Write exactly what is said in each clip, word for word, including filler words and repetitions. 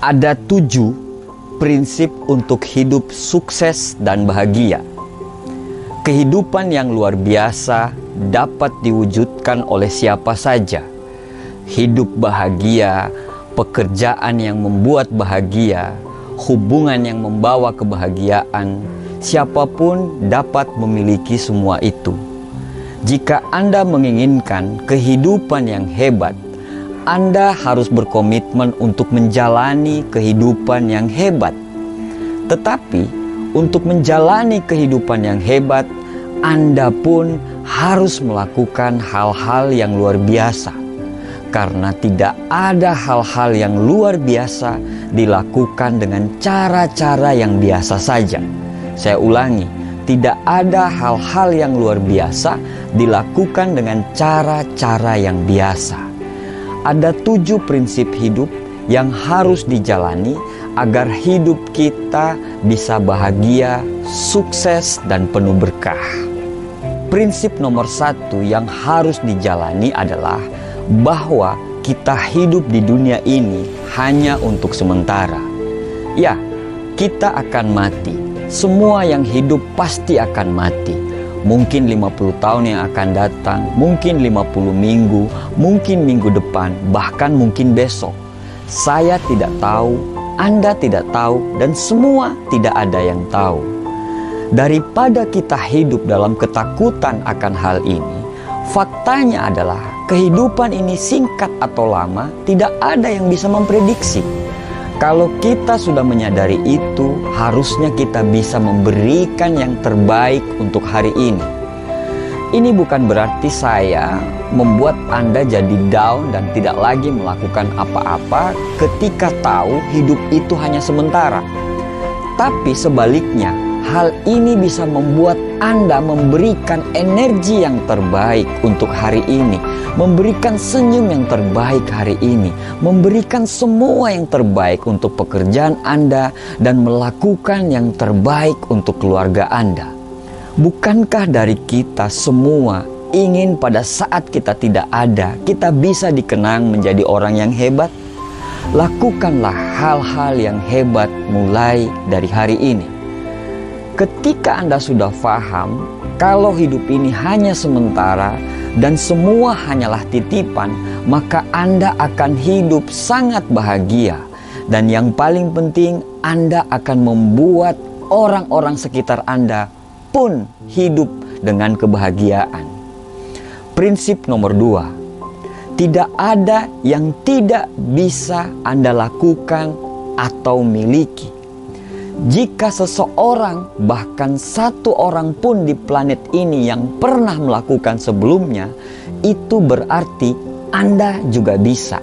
Ada tujuh prinsip untuk hidup sukses dan bahagia. Kehidupan yang luar biasa dapat diwujudkan oleh siapa saja. Hidup bahagia, pekerjaan yang membuat bahagia, hubungan yang membawa kebahagiaan, siapapun dapat memiliki semua itu. Jika Anda menginginkan kehidupan yang hebat, Anda harus berkomitmen untuk menjalani kehidupan yang hebat. Tetapi untuk menjalani kehidupan yang hebat, Anda pun harus melakukan hal-hal yang luar biasa. Karena tidak ada hal-hal yang luar biasa dilakukan dengan cara-cara yang biasa saja. Saya ulangi, tidak ada hal-hal yang luar biasa dilakukan dengan cara-cara yang biasa. Ada tujuh prinsip hidup yang harus dijalani agar hidup kita bisa bahagia, sukses, dan penuh berkah. Prinsip nomor satu yang harus dijalani adalah bahwa kita hidup di dunia ini hanya untuk sementara. Ya, kita akan mati. Semua yang hidup pasti akan mati. Mungkin lima puluh tahun yang akan datang, mungkin lima puluh minggu, mungkin minggu depan, bahkan mungkin besok. Saya tidak tahu, Anda tidak tahu, dan semua tidak ada yang tahu. Daripada kita hidup dalam ketakutan akan hal ini, faktanya adalah kehidupan ini singkat atau lama, tidak ada yang bisa memprediksi. Kalau kita sudah menyadari itu, harusnya kita bisa memberikan yang terbaik untuk hari ini. Ini bukan berarti saya membuat Anda jadi down dan tidak lagi melakukan apa-apa ketika tahu hidup itu hanya sementara. Tapi sebaliknya, hal ini bisa membuat Anda memberikan energi yang terbaik untuk hari ini, memberikan senyum yang terbaik hari ini, memberikan semua yang terbaik untuk pekerjaan Anda, dan melakukan yang terbaik untuk keluarga Anda. Bukankah dari kita semua ingin pada saat kita tidak ada, kita bisa dikenang menjadi orang yang hebat? Lakukanlah hal-hal yang hebat mulai dari hari ini. Ketika Anda sudah paham kalau hidup ini hanya sementara dan semua hanyalah titipan, maka Anda akan hidup sangat bahagia. Dan yang paling penting, Anda akan membuat orang-orang sekitar Anda pun hidup dengan kebahagiaan. Prinsip nomor dua, tidak ada yang tidak bisa Anda lakukan atau miliki. Jika seseorang, bahkan satu orang pun di planet ini yang pernah melakukan sebelumnya, itu berarti Anda juga bisa.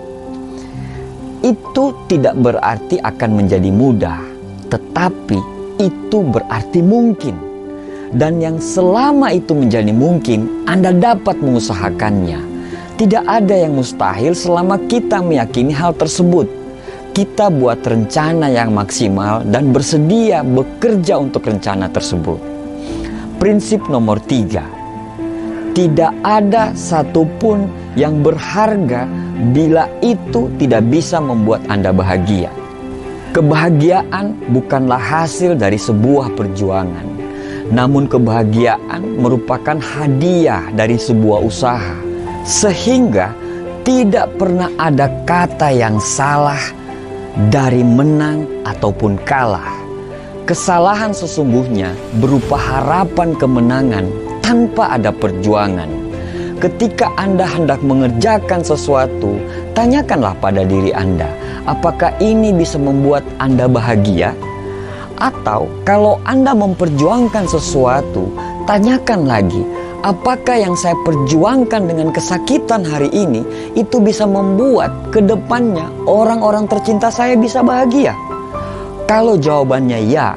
Itu tidak berarti akan menjadi mudah, tetapi itu berarti mungkin. Dan yang selama itu menjadi mungkin, Anda dapat mengusahakannya. Tidak ada yang mustahil selama kita meyakini hal tersebut. Kita buat rencana yang maksimal dan bersedia bekerja untuk rencana tersebut. Prinsip nomor tiga, tidak ada satupun yang berharga bila itu tidak bisa membuat Anda bahagia. Kebahagiaan bukanlah hasil dari sebuah perjuangan, namun kebahagiaan merupakan hadiah dari sebuah usaha. Sehingga tidak pernah ada kata yang salah dari menang ataupun kalah. Kesalahan sesungguhnya berupa harapan kemenangan tanpa ada perjuangan. Ketika Anda hendak mengerjakan sesuatu, tanyakanlah pada diri Anda, apakah ini bisa membuat Anda bahagia? Atau kalau Anda memperjuangkan sesuatu, tanyakan lagi, apakah yang saya perjuangkan dengan kesakitan hari ini itu bisa membuat kedepannya orang-orang tercinta saya bisa bahagia? Kalau jawabannya ya,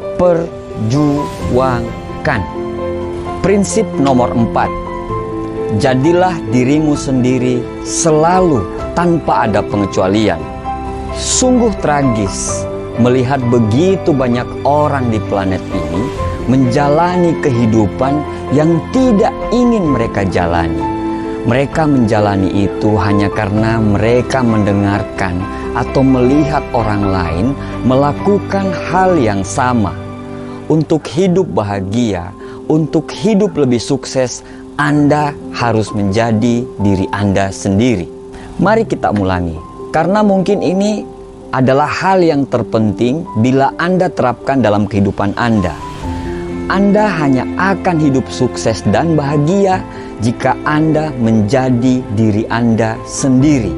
perjuangkan. Prinsip nomor empat, jadilah dirimu sendiri selalu tanpa ada pengecualian. Sungguh tragis melihat begitu banyak orang di planet ini menjalani kehidupan yang tidak ingin mereka jalani. Mereka menjalani itu hanya karena mereka mendengarkan atau melihat orang lain melakukan hal yang sama. Untuk hidup bahagia, untuk hidup lebih sukses, Anda harus menjadi diri Anda sendiri. Mari kita ulangi, karena mungkin ini adalah hal yang terpenting bila Anda terapkan dalam kehidupan Anda. Anda hanya akan hidup sukses dan bahagia jika Anda menjadi diri Anda sendiri.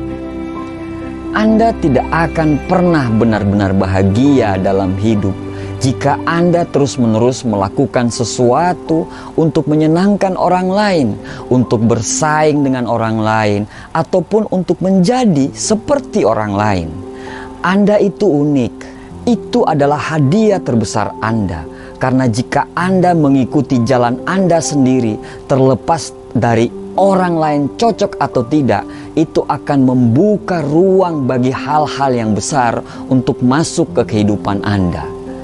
Anda tidak akan pernah benar-benar bahagia dalam hidup jika Anda terus-menerus melakukan sesuatu untuk menyenangkan orang lain, untuk bersaing dengan orang lain, ataupun untuk menjadi seperti orang lain. Anda itu unik. Itu adalah hadiah terbesar Anda. Karena jika Anda mengikuti jalan Anda sendiri, terlepas dari orang lain cocok atau tidak, itu akan membuka ruang bagi hal-hal yang besar untuk masuk ke kehidupan Anda.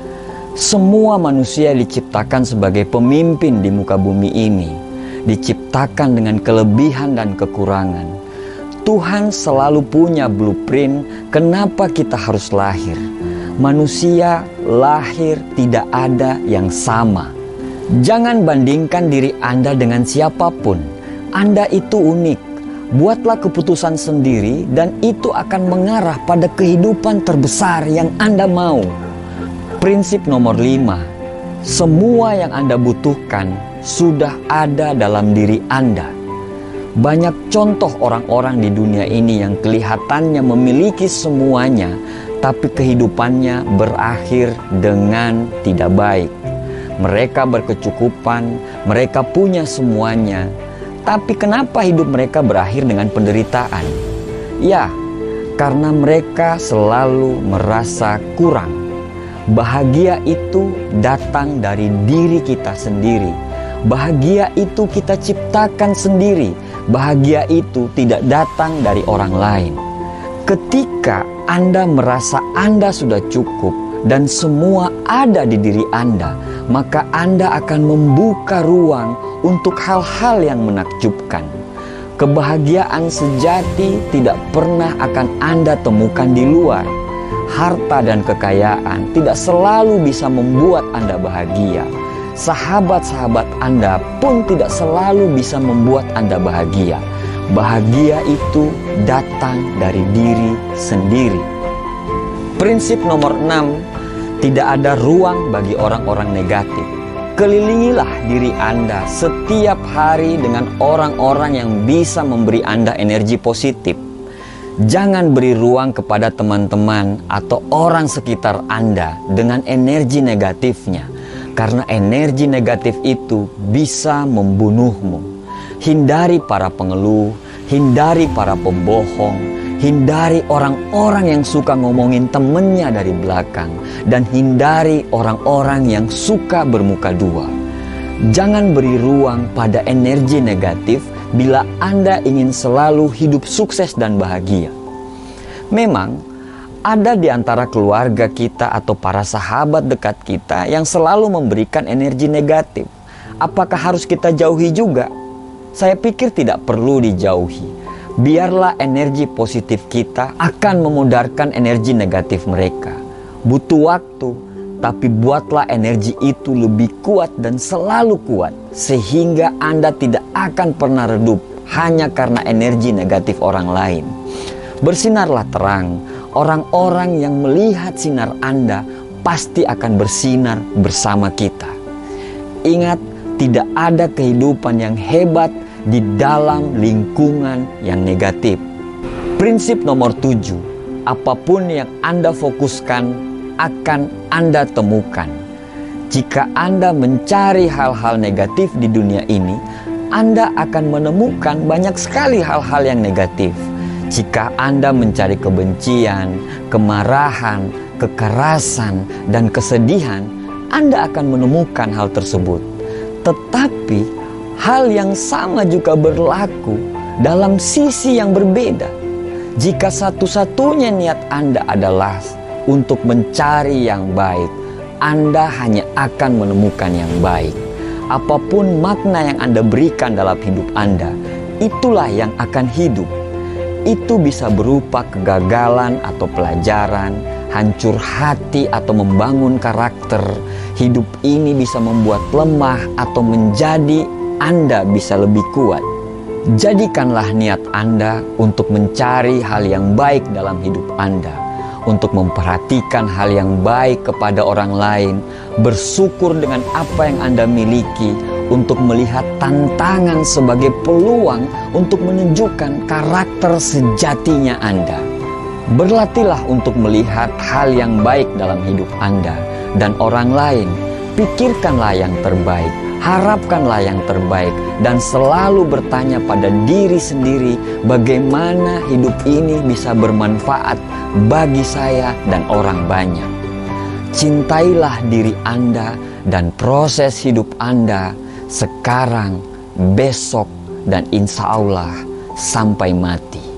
Semua manusia diciptakan sebagai pemimpin di muka bumi ini, diciptakan dengan kelebihan dan kekurangan. Tuhan selalu punya blueprint kenapa kita harus lahir. Manusia lahir tidak ada yang sama. Jangan bandingkan diri Anda dengan siapapun. Anda itu unik. Buatlah keputusan sendiri dan itu akan mengarah pada kehidupan terbesar yang Anda mau. Prinsip nomor lima. Semua yang Anda butuhkan sudah ada dalam diri Anda. Banyak contoh orang-orang di dunia ini yang kelihatannya memiliki semuanya, tapi kehidupannya berakhir dengan tidak baik. Mereka berkecukupan, mereka punya semuanya, tapi kenapa hidup mereka berakhir dengan penderitaan? Ya, karena mereka selalu merasa kurang. Bahagia itu datang dari diri kita sendiri. Bahagia itu kita ciptakan sendiri. Bahagia itu tidak datang dari orang lain. Ketika Anda merasa Anda sudah cukup dan semua ada di diri Anda, maka Anda akan membuka ruang untuk hal-hal yang menakjubkan. Kebahagiaan sejati tidak pernah akan Anda temukan di luar. Harta dan kekayaan tidak selalu bisa membuat Anda bahagia. Sahabat-sahabat Anda pun tidak selalu bisa membuat Anda bahagia. Bahagia itu datang dari diri sendiri. Prinsip nomor enam, tidak ada ruang bagi orang-orang negatif. Kelilingilah diri Anda setiap hari dengan orang-orang yang bisa memberi Anda energi positif. Jangan beri ruang kepada teman-teman atau orang sekitar Anda dengan energi negatifnya. Karena energi negatif itu bisa membunuhmu. Hindari para pengeluh, hindari para pembohong, hindari orang-orang yang suka ngomongin temennya dari belakang, dan hindari orang-orang yang suka bermuka dua. Jangan beri ruang pada energi negatif bila Anda ingin selalu hidup sukses dan bahagia. Memang ada di antara keluarga kita atau para sahabat dekat kita yang selalu memberikan energi negatif. Apakah harus kita jauhi juga? Saya pikir tidak perlu dijauhi. Biarlah energi positif kita akan memudarkan energi negatif mereka. Butuh waktu, tapi buatlah energi itu lebih kuat dan selalu kuat, sehingga Anda tidak akan pernah redup hanya karena energi negatif orang lain. Bersinarlah terang. Orang-orang yang melihat sinar Anda pasti akan bersinar bersama kita. Ingat, tidak ada kehidupan yang hebat di dalam lingkungan yang negatif. Prinsip nomor tujuh, apapun yang Anda fokuskan akan Anda temukan. Jika Anda mencari hal-hal negatif di dunia ini, Anda akan menemukan banyak sekali hal-hal yang negatif. Jika Anda mencari kebencian, kemarahan, kekerasan, dan kesedihan, Anda akan menemukan hal tersebut. Tetapi, hal yang sama juga berlaku dalam sisi yang berbeda. Jika satu-satunya niat Anda adalah untuk mencari yang baik, Anda hanya akan menemukan yang baik. Apapun makna yang Anda berikan dalam hidup Anda, itulah yang akan hidup. itu bisa berupa kegagalan atau pelajaran, hancur hati atau membangun karakter. Hidup ini bisa membuat lemah atau menjadi Anda bisa lebih kuat. Jadikanlah niat Anda untuk mencari hal yang baik dalam hidup Anda, untuk memperhatikan hal yang baik kepada orang lain, bersyukur dengan apa yang Anda miliki, untuk melihat tantangan sebagai peluang untuk menunjukkan karakter sejatinya Anda. Berlatihlah untuk melihat hal yang baik dalam hidup Anda dan orang lain. Pikirkanlah yang terbaik, harapkanlah yang terbaik, dan selalu bertanya pada diri sendiri bagaimana hidup ini bisa bermanfaat bagi saya dan orang banyak. Cintailah diri Anda dan proses hidup Anda sekarang, besok, dan insya Allah sampai mati.